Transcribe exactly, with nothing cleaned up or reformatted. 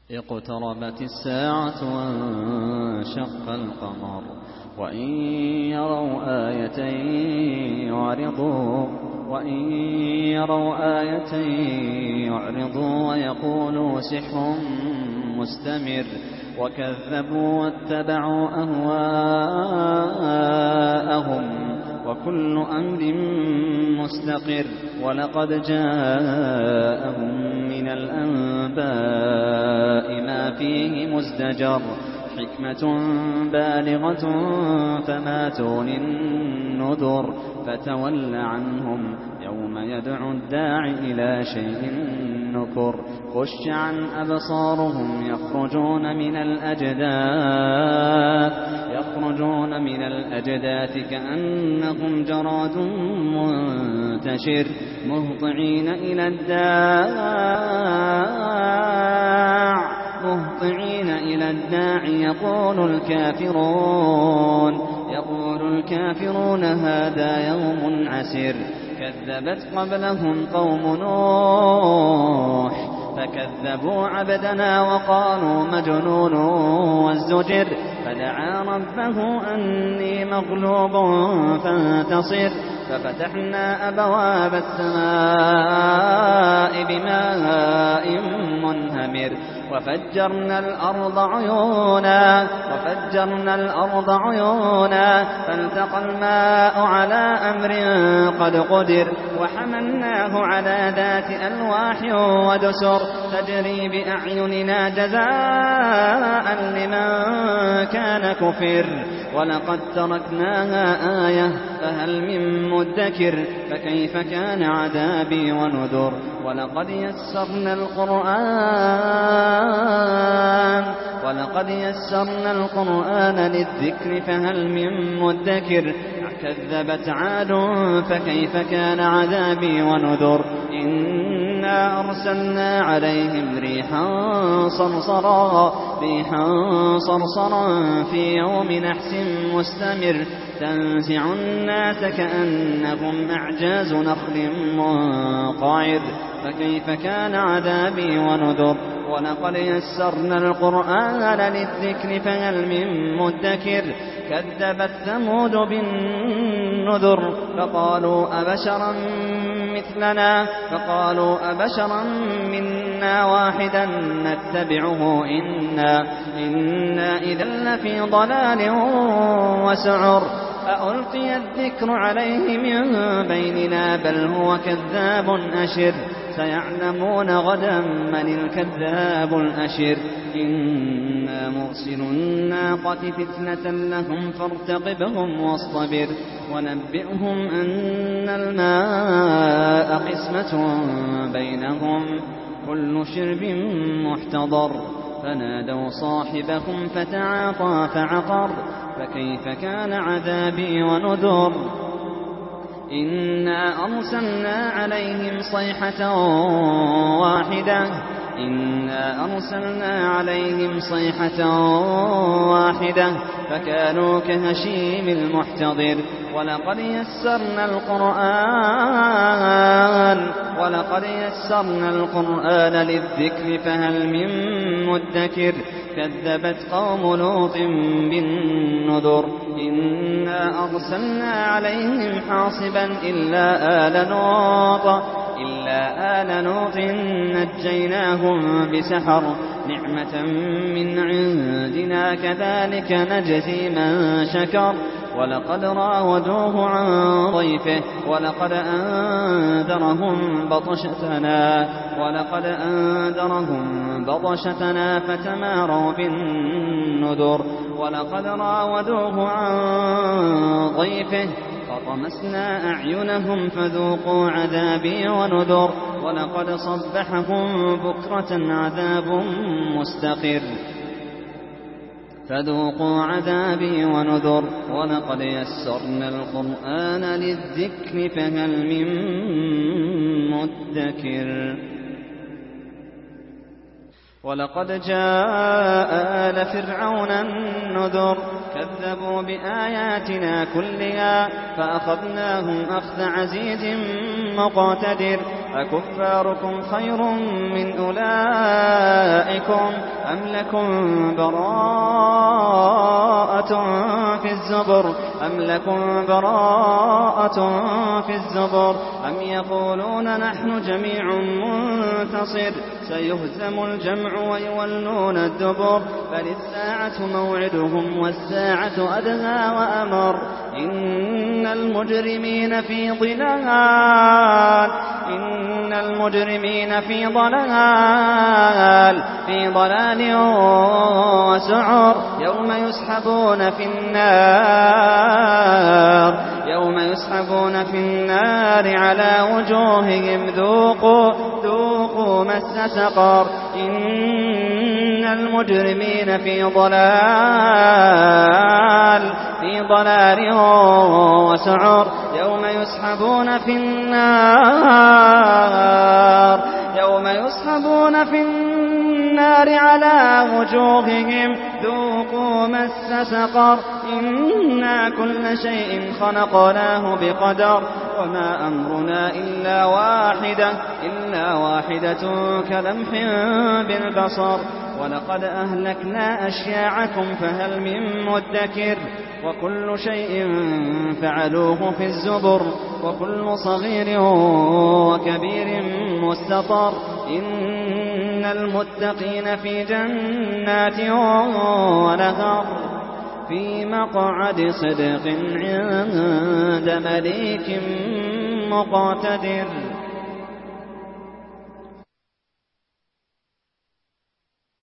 اقتربت الساعة وانشق القمر وإن يروا آية يعرضوا وإن يروا آية يعرضوا ويقولوا سحر مستمر وكذبوا واتبعوا أهواءهم وكل أمر مستقر ولقد جاءهم من الأنباء ما فيه مزدجر حكمة بالغة فما تغني النذر فتول عنهم يوم يدعو الداعي إلى شيء نكر خش عن أبصارهم يخرجون من الأجداث يخرجون من الأجداث كأنهم جراد منتشر مهطعين إلى الداع مهطعين إلى الداع يقول الكافرون يقول الكافرون هذا يوم عسر كذبت قبلهم قوم نوح فكذبوا عبدنا وقالوا مجنون وازدجر فدعا ربه أني مغلوب فانتصر ففتحنا أبواب السماء بماء منهمر وفجرنا الأرض عيونا وفجرنا الأرض عيونا فالتقى الماء على أمر قد قدر وحملناه على ذات ألواح ودسر تجري بأعيننا جزاء لمن كان كفر ولقد تركناها آية فهل من مدكر فكيف كان عذابي ونذر ولقد يسرنا القرآن ولقد يسرنا القرآن للذكر فهل من مدكر كذبت عاد فكيف كان عذابي ونذر إنا أرسلنا عليهم ريحا صرصرا ريحا صرصرا في يوم نحس مستمر تنزع الناس كأنهم أعجاز نخل منقعر فكيف كان عذابي ونذر ولقد يسرنا القرآن للذكر فهل من مدكر كذبت ثمود بالنذر فقالوا أبشرا مثلنا فقالوا أبشرا منا واحدا نتبعه إنا, إنا إذا لفي ضلال وسعر أألقي الذكر عليه من بيننا بل هو كذاب أشر سيعلمون غدا من الكذاب الأشر إنا مرسل الناقة فتنة لهم فارتقبهم واصطبر ونبئهم أن الماء قسمة بينهم كل شرب محتضر فنادوا صاحبهم فتعاطى فعقر فكيف كان عذابي ونذر إنا أرسلنا عليهم صيحة واحدة إنا أرسلنا عليهم صيحة واحدة فكانوا كهشيم المحتضر ولقد يسرنا القرآن ولقد يسرنا القرآن للذكر فهل من مدكر كذبت قوم لوط بالنذر إنا أرسلنا عليهم حاصبا إلا آل لوط إلا آل لوط نجيناهم بسحر نعمة من عندنا كذلك نجزي من شكر ولقد راودوه عن ضيفه ولقد أنذرهم بطشتنا ولقد أنذرهم بطشتنا فتماروا بالنذر ولقد راودوه عن ضيفه فطمسنا أعينهم فذوقوا عذابي ونذر ولقد صبحهم بكرة عذاب مستقر فذوقوا عذابي ونذر ولقد يسرنا القرآن للذكر فهل من مدكر ولقد جاء آل فرعون النذر كذبوا بآياتنا كلها فأخذناهم أخذ عزيز مقتدر أكفاركم خير من أولئكم أم لكم براءة في الزبر أم لكم براءة في الزبر أم يقولون نحن جميع منتصر سيهزم الجمع ويولون الدبر بل الساعة موعدهم والساعة أدهى وأمر إن المجرمين في ضلال إن المجرمين في ضلال في ضلال وسعر يوم يسحبون في النار يوم يسحبون في النار على وجوههم ذوقوا ذوقوا مس سقر إن المجرمين في ضلال في ضلال وسعر يوم يسحبون في النار يوم يسحبون في النار على وجوههم ذوقوا مس سقر إنا كل شيء خلقناه بقدر وما أمرنا إلا واحدة إلا واحدة كلمح بالبصر ولقد أهلكنا أشياعكم فهل من مدكر وكل شيء فعلوه في الزبر وكل صغير وكبير مستطر إن المتقين في جنات ونهر في مقعد صدق عند مليك مقتدر.